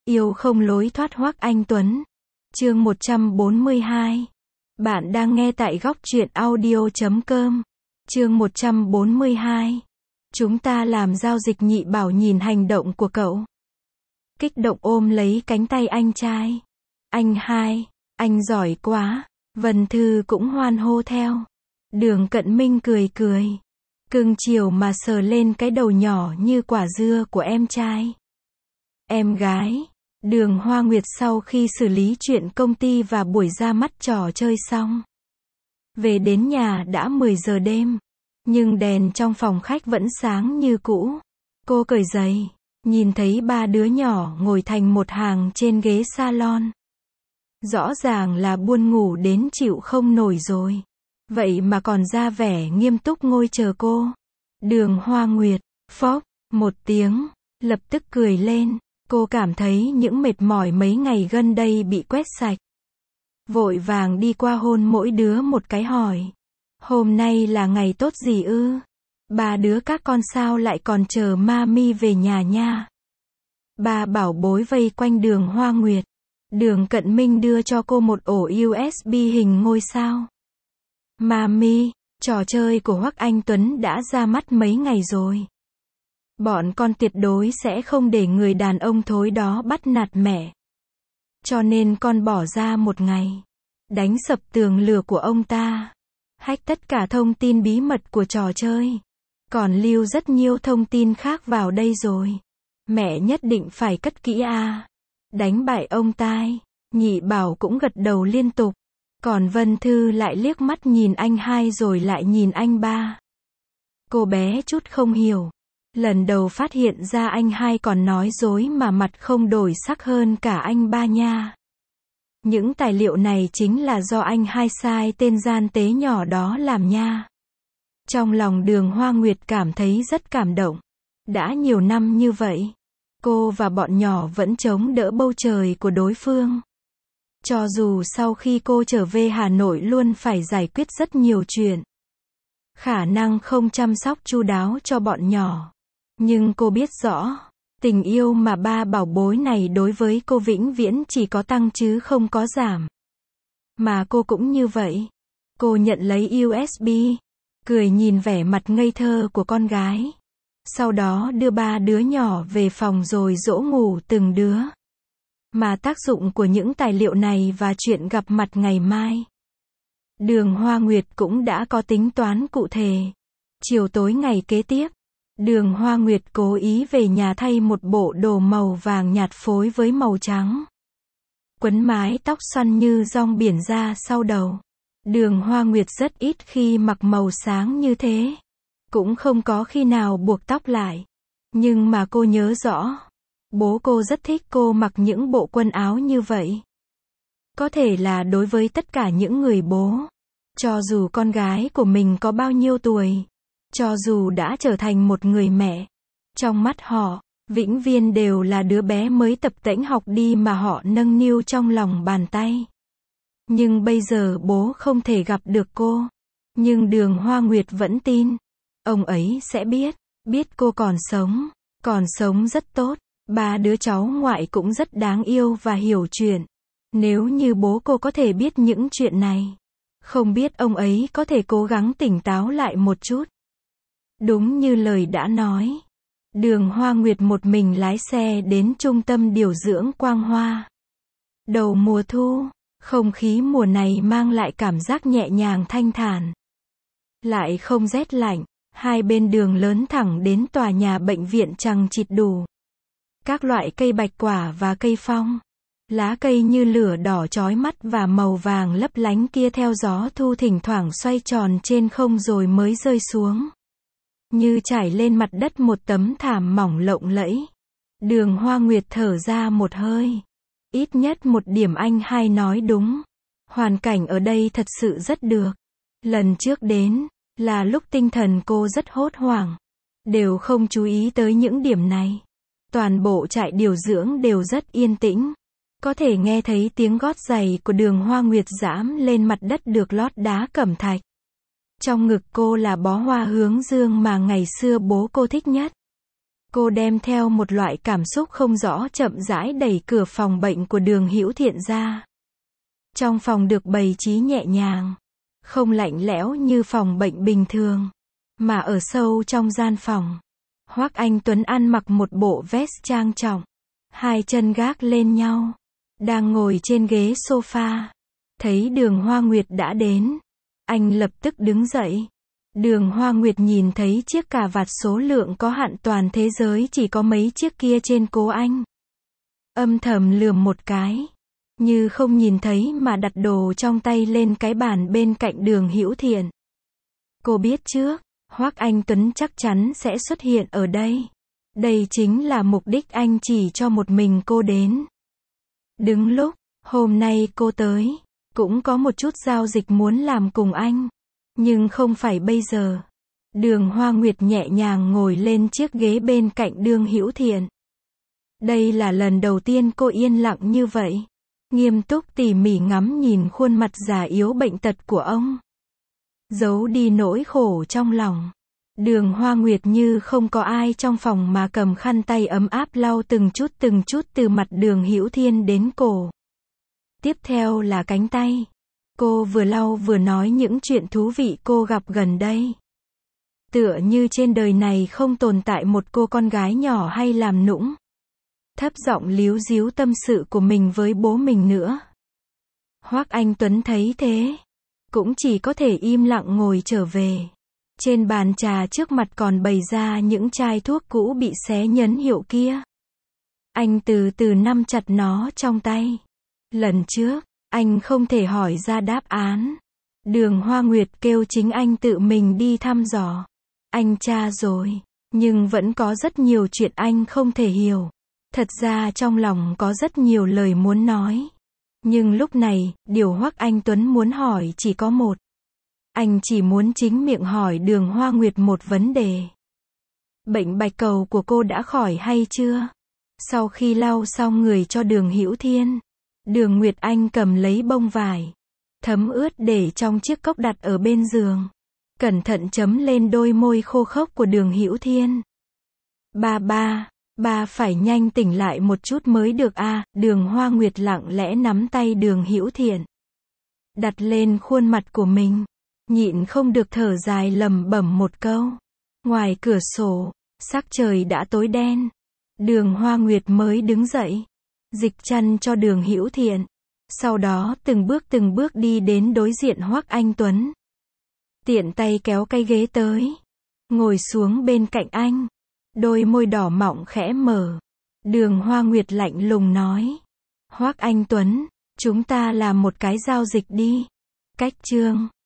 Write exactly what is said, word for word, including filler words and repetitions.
Yêu không lối thoát Hoắc Anh Tuấn. Chương một trăm bốn mươi hai. Bạn đang nghe tại góc truyện audio chấm com. Chương một trăm bốn mươi hai. Chúng ta làm giao dịch. Nhị Bảo nhìn hành động của cậu, kích động ôm lấy cánh tay anh trai. Anh hai, anh giỏi quá. Vân Thư cũng hoan hô theo. Đường Cận Minh cười cười, cưng chiều mà sờ lên cái đầu nhỏ như quả dưa của em trai. Em gái. Đường Hoa Nguyệt sau khi xử lý chuyện công ty và buổi ra mắt trò chơi xong, về đến nhà đã mười giờ đêm, nhưng đèn trong phòng khách vẫn sáng như cũ. Cô cởi giày, nhìn thấy ba đứa nhỏ ngồi thành một hàng trên ghế salon. Rõ ràng là buồn ngủ đến chịu không nổi rồi, vậy mà còn ra vẻ nghiêm túc ngồi chờ cô. Đường Hoa Nguyệt, phốc, một tiếng, lập tức cười lên. Cô cảm thấy những mệt mỏi mấy ngày gần đây bị quét sạch. Vội vàng đi qua hôn mỗi đứa một cái hỏi. Hôm nay là ngày tốt gì ư? Ba đứa các con sao lại còn chờ mami về nhà nha? Ba bảo bối vây quanh Đường Hoa Nguyệt. Đường Cận Minh đưa cho cô một ổ u ét bê hình ngôi sao. Mami, trò chơi của Hoắc Anh Tuấn đã ra mắt mấy ngày rồi. Bọn con tuyệt đối sẽ không để người đàn ông thối đó bắt nạt mẹ. Cho nên con bỏ ra một ngày, đánh sập tường lửa của ông ta, hack tất cả thông tin bí mật của trò chơi, còn lưu rất nhiều thông tin khác vào đây rồi. Mẹ nhất định phải cất kỹ a. Đánh bại ông ta. Nhị Bảo cũng gật đầu liên tục. Còn Vân Thư lại liếc mắt nhìn anh hai rồi lại nhìn anh ba. Cô bé chút không hiểu. Lần đầu phát hiện ra anh hai còn nói dối mà mặt không đổi sắc hơn cả anh ba nha. Những tài liệu này chính là do anh hai sai tên gian tế nhỏ đó làm nha. Trong lòng Đường Hoa Nguyệt cảm thấy rất cảm động. Đã nhiều năm như vậy, cô và bọn nhỏ vẫn chống đỡ bầu trời của đối phương. Cho dù sau khi cô trở về Hà Nội luôn phải giải quyết rất nhiều chuyện, khả năng không chăm sóc chu đáo cho bọn nhỏ. Nhưng cô biết rõ, tình yêu mà ba bảo bối này đối với cô vĩnh viễn chỉ có tăng chứ không có giảm. Mà cô cũng như vậy. Cô nhận lấy u ét bê, cười nhìn vẻ mặt ngây thơ của con gái. Sau đó đưa ba đứa nhỏ về phòng rồi dỗ ngủ từng đứa. Mà tác dụng của những tài liệu này và chuyện gặp mặt ngày mai, Đường Hoa Nguyệt cũng đã có tính toán cụ thể. Chiều tối ngày kế tiếp, Đường Hoa Nguyệt cố ý về nhà thay một bộ đồ màu vàng nhạt phối với màu trắng. Quấn mái tóc xoăn như rong biển ra sau đầu. Đường Hoa Nguyệt rất ít khi mặc màu sáng như thế. Cũng không có khi nào buộc tóc lại. Nhưng mà cô nhớ rõ, bố cô rất thích cô mặc những bộ quần áo như vậy. Có thể là đối với tất cả những người bố, cho dù con gái của mình có bao nhiêu tuổi, cho dù đã trở thành một người mẹ, trong mắt họ, vĩnh viên đều là đứa bé mới tập tễnh học đi mà họ nâng niu trong lòng bàn tay. Nhưng bây giờ bố không thể gặp được cô. Nhưng Đường Hoa Nguyệt vẫn tin, ông ấy sẽ biết, biết cô còn sống, còn sống rất tốt. Ba đứa cháu ngoại cũng rất đáng yêu và hiểu chuyện. Nếu như bố cô có thể biết những chuyện này, không biết ông ấy có thể cố gắng tỉnh táo lại một chút. Đúng như lời đã nói, Đường Hoa Nguyệt một mình lái xe đến trung tâm điều dưỡng Quang Hoa. Đầu mùa thu, không khí mùa này mang lại cảm giác nhẹ nhàng thanh thản. Lại không rét lạnh, hai bên đường lớn thẳng đến tòa nhà bệnh viện chằng chịt đủ. Các loại cây bạch quả và cây phong, lá cây như lửa đỏ chói mắt và màu vàng lấp lánh kia theo gió thu thỉnh thoảng xoay tròn trên không rồi mới rơi xuống, như trải lên mặt đất một tấm thảm mỏng lộng lẫy. Đường Hoa Nguyệt thở ra một hơi. Ít nhất một điểm anh hai nói đúng. Hoàn cảnh ở đây thật sự rất được. Lần trước đến, là lúc tinh thần cô rất hốt hoảng. Đều không chú ý tới những điểm này. Toàn bộ trại điều dưỡng đều rất yên tĩnh. Có thể nghe thấy tiếng gót giày của Đường Hoa Nguyệt giẫm lên mặt đất được lót đá cẩm thạch. Trong ngực cô là bó hoa hướng dương mà ngày xưa bố cô thích nhất. Cô đem theo một loại cảm xúc không rõ chậm rãi đẩy cửa phòng bệnh của Đường Hữu Thiện ra. Trong phòng được bày trí nhẹ nhàng, không lạnh lẽo như phòng bệnh bình thường, mà ở sâu trong gian phòng, Hoắc Anh Tuấn ăn mặc một bộ vest trang trọng, hai chân gác lên nhau, đang ngồi trên ghế sofa. Thấy Đường Hoa Nguyệt đã đến, anh lập tức đứng dậy. Đường Hoa Nguyệt nhìn thấy chiếc cà vạt số lượng có hạn toàn thế giới chỉ có mấy chiếc kia trên cố anh. Âm thầm lườm một cái, như không nhìn thấy mà đặt đồ trong tay lên cái bàn bên cạnh Đường Hữu Thiện. Cô biết trước, Hoắc Anh Tuấn chắc chắn sẽ xuất hiện ở đây. Đây chính là mục đích anh chỉ cho một mình cô đến. Đứng lúc, hôm nay cô tới, cũng có một chút giao dịch muốn làm cùng anh. Nhưng không phải bây giờ. Đường Hoa Nguyệt nhẹ nhàng ngồi lên chiếc ghế bên cạnh Đường Hữu Thiện. Đây là lần đầu tiên cô yên lặng như vậy. Nghiêm túc tỉ mỉ ngắm nhìn khuôn mặt già yếu bệnh tật của ông. Giấu đi nỗi khổ trong lòng. Đường Hoa Nguyệt như không có ai trong phòng mà cầm khăn tay ấm áp lau từng chút từng chút từ mặt Đường Hữu Thiên đến cổ. Tiếp theo là cánh tay. Cô vừa lau vừa nói những chuyện thú vị cô gặp gần đây. Tựa như trên đời này không tồn tại một cô con gái nhỏ hay làm nũng. Thấp giọng líu díu tâm sự của mình với bố mình nữa. Hoắc Anh Tuấn thấy thế, cũng chỉ có thể im lặng ngồi trở về. Trên bàn trà trước mặt còn bày ra những chai thuốc cũ bị xé nhấn hiệu kia. Anh từ từ nắm chặt nó trong tay. Lần trước, anh không thể hỏi ra đáp án. Đường Hoa Nguyệt kêu chính anh tự mình đi thăm dò. Anh tra rồi, nhưng vẫn có rất nhiều chuyện anh không thể hiểu. Thật ra trong lòng có rất nhiều lời muốn nói. Nhưng lúc này, điều Hoắc Anh Tuấn muốn hỏi chỉ có một. Anh chỉ muốn chính miệng hỏi Đường Hoa Nguyệt một vấn đề. Bệnh bạch cầu của cô đã khỏi hay chưa? Sau khi lau xong người cho Đường Hữu Thiên, Đường Nguyệt Anh cầm lấy bông vải, thấm ướt để trong chiếc cốc đặt ở bên giường. Cẩn thận chấm lên đôi môi khô khốc của Đường Hữu Thiên. Ba ba, ba phải nhanh tỉnh lại một chút mới được a. À. Đường Hoa Nguyệt lặng lẽ nắm tay Đường Hữu Thiện, đặt lên khuôn mặt của mình, nhịn không được thở dài lẩm bẩm một câu. Ngoài cửa sổ, sắc trời đã tối đen. Đường Hoa Nguyệt mới đứng dậy, dịch chăn cho Đường Hữu Thiện, sau đó từng bước từng bước đi đến đối diện Hoắc Anh Tuấn. Tiện tay kéo cái ghế tới, ngồi xuống bên cạnh anh, đôi môi đỏ mọng khẽ mở. Đường Hoa Nguyệt lạnh lùng nói: Hoắc Anh Tuấn, chúng ta làm một cái giao dịch đi. Cách chương